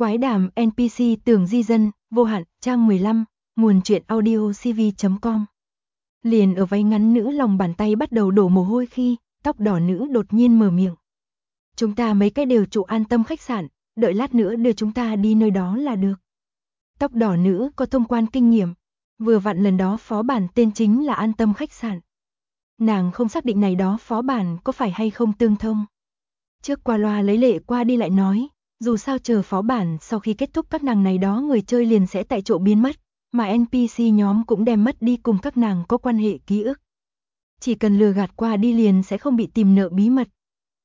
Quái đàm NPC tưởng di dân, vô hạn, trang 15, nguồn truyện audio cv.com. Liền ở váy ngắn nữ lòng bàn tay bắt đầu đổ mồ hôi khi tóc đỏ nữ đột nhiên mở miệng. Chúng ta mấy cái đều trụ An Tâm khách sạn, đợi lát nữa đưa chúng ta đi nơi đó là được. Tóc đỏ nữ có thông quan kinh nghiệm, vừa vặn lần đó phó bản tên chính là An Tâm khách sạn. Nàng không xác định này đó phó bản có phải hay không tương thông. Trước qua loa lấy lệ qua đi lại nói, dù sao chờ phó bản sau khi kết thúc các nàng này đó người chơi liền sẽ tại chỗ biến mất, mà NPC nhóm cũng đem mất đi cùng các nàng có quan hệ ký ức. Chỉ cần lừa gạt qua đi liền sẽ không bị tìm nợ bí mật.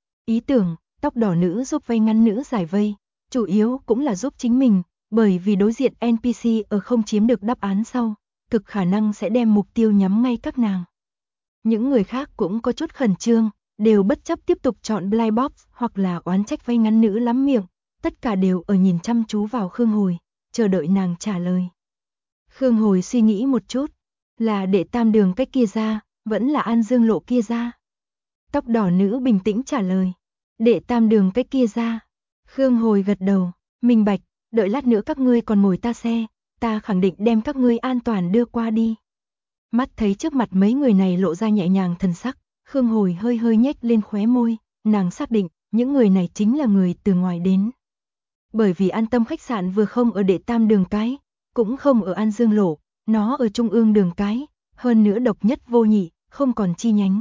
Ý tưởng, tóc đỏ nữ giúp vây ngăn nữ giải vây, chủ yếu cũng là giúp chính mình, bởi vì đối diện NPC ở không chiếm được đáp án sau, cực khả năng sẽ đem mục tiêu nhắm ngay các nàng. Những người khác cũng có chút khẩn trương, đều bất chấp tiếp tục chọn blind box hoặc là oán trách vây ngắn nữ lắm miệng, tất cả đều ở nhìn chăm chú vào Khương Hồi, chờ đợi nàng trả lời. Khương Hồi suy nghĩ một chút, là Đệ Tam Đường cách kia ra, vẫn là An Dương Lộ kia ra. Tóc đỏ nữ bình tĩnh trả lời, Đệ Tam Đường cách kia ra. Khương Hồi gật đầu, minh bạch, đợi lát nữa các ngươi còn ngồi ta xe, ta khẳng định đem các ngươi an toàn đưa qua đi. Mắt thấy trước mặt mấy người này lộ ra nhẹ nhàng thần sắc, Khương Hồi hơi hơi nhếch lên khóe môi, nàng xác định, những người này chính là người từ ngoài đến. Bởi vì An Tâm khách sạn vừa không ở Đệ Tam Đường cái, cũng không ở An Dương Lộ, nó ở Trung ương đường cái, hơn nữa độc nhất vô nhị, không còn chi nhánh.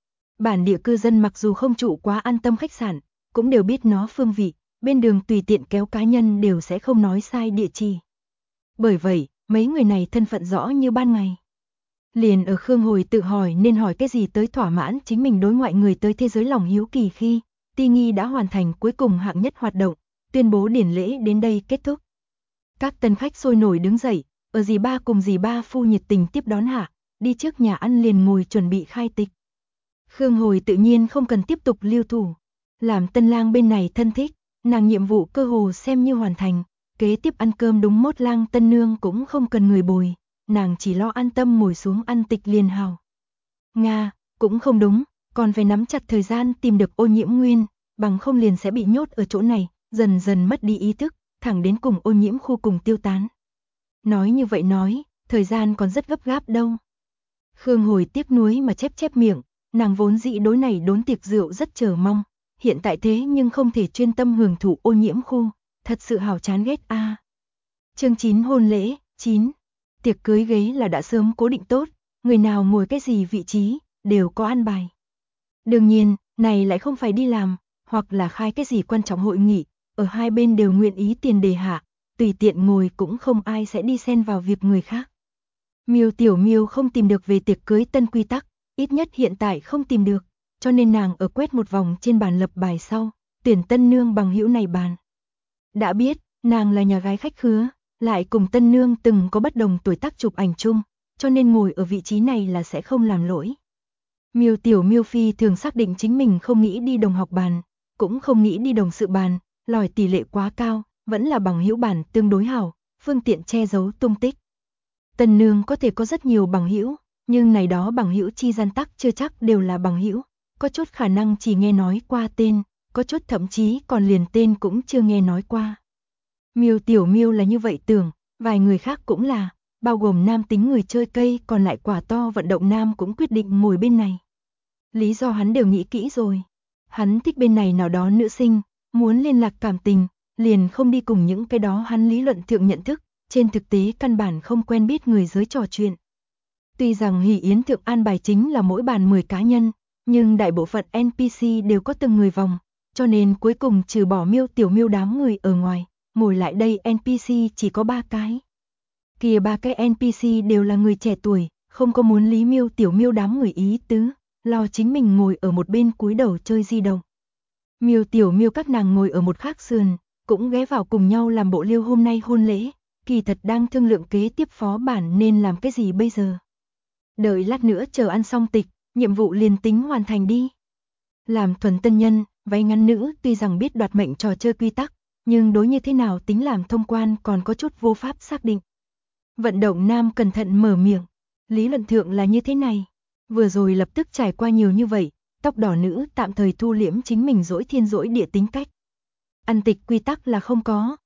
Bản địa cư dân mặc dù không trụ quá An Tâm khách sạn, cũng đều biết nó phương vị, bên đường tùy tiện kéo cá nhân đều sẽ không nói sai địa chỉ. Bởi vậy, mấy người này thân phận rõ như ban ngày. Liền ở Khương Hồi tự hỏi nên hỏi cái gì tới thỏa mãn chính mình đối ngoại người tới thế giới lòng hiếu kỳ khi Ti Nghi đã hoàn thành cuối cùng hạng nhất hoạt động, tuyên bố điển lễ đến đây kết thúc. Các tân khách sôi nổi đứng dậy, ở dì ba cùng dì ba phu nhiệt tình tiếp đón hạ, đi trước nhà ăn liền ngồi chuẩn bị khai tịch. Khương Hồi tự nhiên không cần tiếp tục lưu thủ, làm tân lang bên này thân thích, nàng nhiệm vụ cơ hồ xem như hoàn thành, kế tiếp ăn cơm đúng mốt lang tân nương cũng không cần người bồi. Nàng chỉ lo an tâm ngồi xuống ăn tịch liền hào. Nga, cũng không đúng, còn phải nắm chặt thời gian tìm được Ô Nhiễm Nguyên, bằng không liền sẽ bị nhốt ở chỗ này, dần dần mất đi ý thức, thẳng đến cùng ô nhiễm khu cùng tiêu tán. Nói như vậy nói, thời gian còn rất gấp gáp đâu. Khương Hồi tiếc nuối mà chép miệng, nàng vốn dĩ đối này đốn tiệc rượu rất chờ mong, hiện tại thế nhưng không thể chuyên tâm hưởng thụ ô nhiễm khu, thật sự hào chán ghét a. Chương 9 hôn lễ, 9. Tiệc cưới ghế là đã sớm cố định tốt, người nào ngồi cái gì vị trí, đều có an bài. Đương nhiên, này lại không phải đi làm, hoặc là khai cái gì quan trọng hội nghị, ở hai bên đều nguyện ý tiền đề hạ, tùy tiện ngồi cũng không ai sẽ đi xen vào việc người khác. Miêu Tiểu Miêu không tìm được về tiệc cưới tân quy tắc, ít nhất hiện tại không tìm được, cho nên nàng ở quét một vòng trên bàn lập bài sau, tuyển tân nương bằng hữu này bàn. Đã biết, nàng là nhà gái khách khứa, lại cùng tân nương từng có bất đồng tuổi tác chụp ảnh chung, cho nên ngồi ở vị trí này là sẽ không làm lỗi. Miêu Tiểu Miêu Phi thường xác định chính mình không nghĩ đi đồng học bàn, cũng không nghĩ đi đồng sự bàn, lòi tỷ lệ quá cao, vẫn là bằng hữu bàn tương đối hảo, phương tiện che giấu tung tích. Tân nương có thể có rất nhiều bằng hữu, nhưng này đó bằng hữu chi gian tắc chưa chắc đều là bằng hữu, có chút khả năng chỉ nghe nói qua tên, có chút thậm chí còn liền tên cũng chưa nghe nói qua. Miêu Tiểu Miêu là như vậy tưởng, vài người khác cũng là, bao gồm nam tính người chơi cây còn lại quả to vận động nam cũng quyết định ngồi bên này. Lý do hắn đều nghĩ kỹ rồi. Hắn thích bên này nào đó nữ sinh, muốn liên lạc cảm tình, liền không đi cùng những cái đó hắn lý luận thượng nhận thức, trên thực tế căn bản không quen biết người giới trò chuyện. Tuy rằng hỷ yến thượng an bài chính là mỗi bàn 10 cá nhân, nhưng đại bộ phận NPC đều có từng người vòng, cho nên cuối cùng trừ bỏ Miêu Tiểu Miêu đám người ở ngoài, ngồi lại đây NPC chỉ có 3 cái. Kìa 3 cái NPC đều là người trẻ tuổi, không có muốn Lý Miêu Tiểu Miêu đám người ý tứ, lo chính mình ngồi ở một bên cúi đầu chơi di động. Miêu Tiểu Miêu các nàng ngồi ở một khác sườn, cũng ghé vào cùng nhau làm bộ liêu hôm nay hôn lễ, kỳ thật đang thương lượng kế tiếp phó bản nên làm cái gì bây giờ. Đợi lát nữa chờ ăn xong tịch, nhiệm vụ liền tính hoàn thành đi. Làm thuần tân nhân, váy ngắn nữ tuy rằng biết đoạt mệnh trò chơi quy tắc, nhưng đối như thế nào tính làm thông quan còn có chút vô pháp xác định. Vận động nam cẩn thận mở miệng, lý luận thượng là như thế này, vừa rồi lập tức trải qua nhiều như vậy, tóc đỏ nữ tạm thời thu liễm chính mình dỗi thiên dỗi địa tính cách. Ăn tịch quy tắc là không có,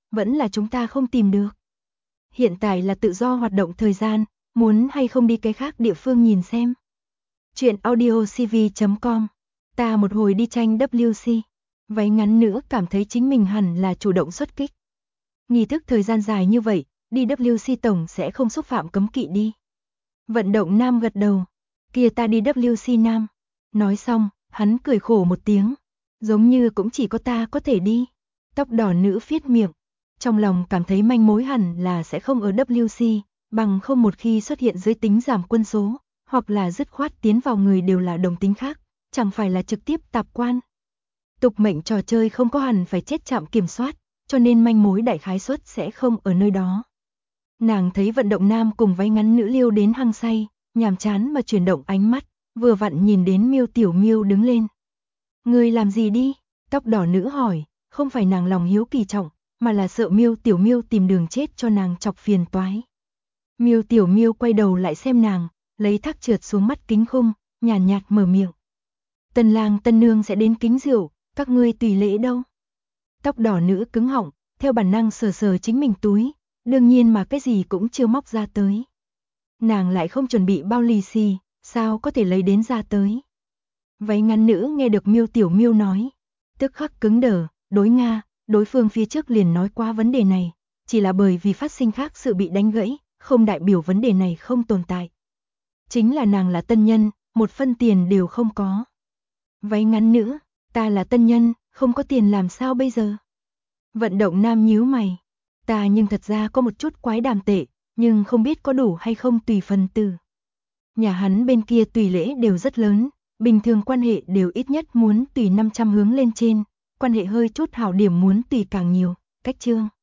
vẫn là chúng ta không tìm được. Hiện tại là tự do hoạt động thời gian, muốn hay không đi cái khác địa phương nhìn xem. Chuyện audiocv.com. Ta một hồi đi tranh WC. Váy ngắn nữ cảm thấy chính mình hẳn là chủ động xuất kích. Nghi thức thời gian dài như vậy, đi WC tổng sẽ không xúc phạm cấm kỵ đi. Vận động nam gật đầu. Kia ta đi WC nam. Nói xong, hắn cười khổ một tiếng. Giống như cũng chỉ có ta có thể đi. Tóc đỏ nữ phiết miệng. Trong lòng cảm thấy manh mối hẳn là sẽ không ở WC, bằng không một khi xuất hiện giới tính giảm quân số, hoặc là dứt khoát tiến vào người đều là đồng tính khác, chẳng phải là trực tiếp tạp quan. Tục mệnh trò chơi không có hẳn phải chết trạm kiểm soát, cho nên manh mối đại khái suất sẽ không ở nơi đó. Nàng thấy vận động nam cùng váy ngắn nữ liêu đến hăng say, nhàm chán mà chuyển động ánh mắt, vừa vặn nhìn đến Miêu Tiểu Miêu đứng lên. Ngươi làm gì đi? Tóc đỏ nữ hỏi, không phải nàng lòng hiếu kỳ trọng, mà là sợ Miêu Tiểu Miêu tìm đường chết cho nàng chọc phiền toái. Miêu Tiểu Miêu quay đầu lại xem nàng, lấy thác trượt xuống mắt kính khung, nhàn nhạt mở miệng. Tân lang tân nương sẽ đến kính rượu, các ngươi tùy lễ đâu? Tóc đỏ nữ cứng họng, theo bản năng sờ sờ chính mình túi, đương nhiên mà cái gì cũng chưa móc ra tới. Nàng lại không chuẩn bị bao lì xì, sao có thể lấy đến ra tới? Váy ngắn nữ nghe được Miêu Tiểu Miêu nói, tức khắc cứng đờ, đối Nga, đối phương phía trước liền nói qua vấn đề này, chỉ là bởi vì phát sinh khác sự bị đánh gãy, không đại biểu vấn đề này không tồn tại. Chính là nàng là tân nhân, một phân tiền đều không có. Váy ngắn nữ, ta là tân nhân, không có tiền làm sao bây giờ? Vận động nam nhíu mày, ta nhưng thật ra có một chút quái đàm tệ, nhưng không biết có đủ hay không tùy phần từ. Nhà hắn bên kia tùy lễ đều rất lớn, bình thường quan hệ đều ít nhất muốn tùy 500 hướng lên trên, quan hệ hơi chút hảo điểm muốn tùy càng nhiều, cách chương.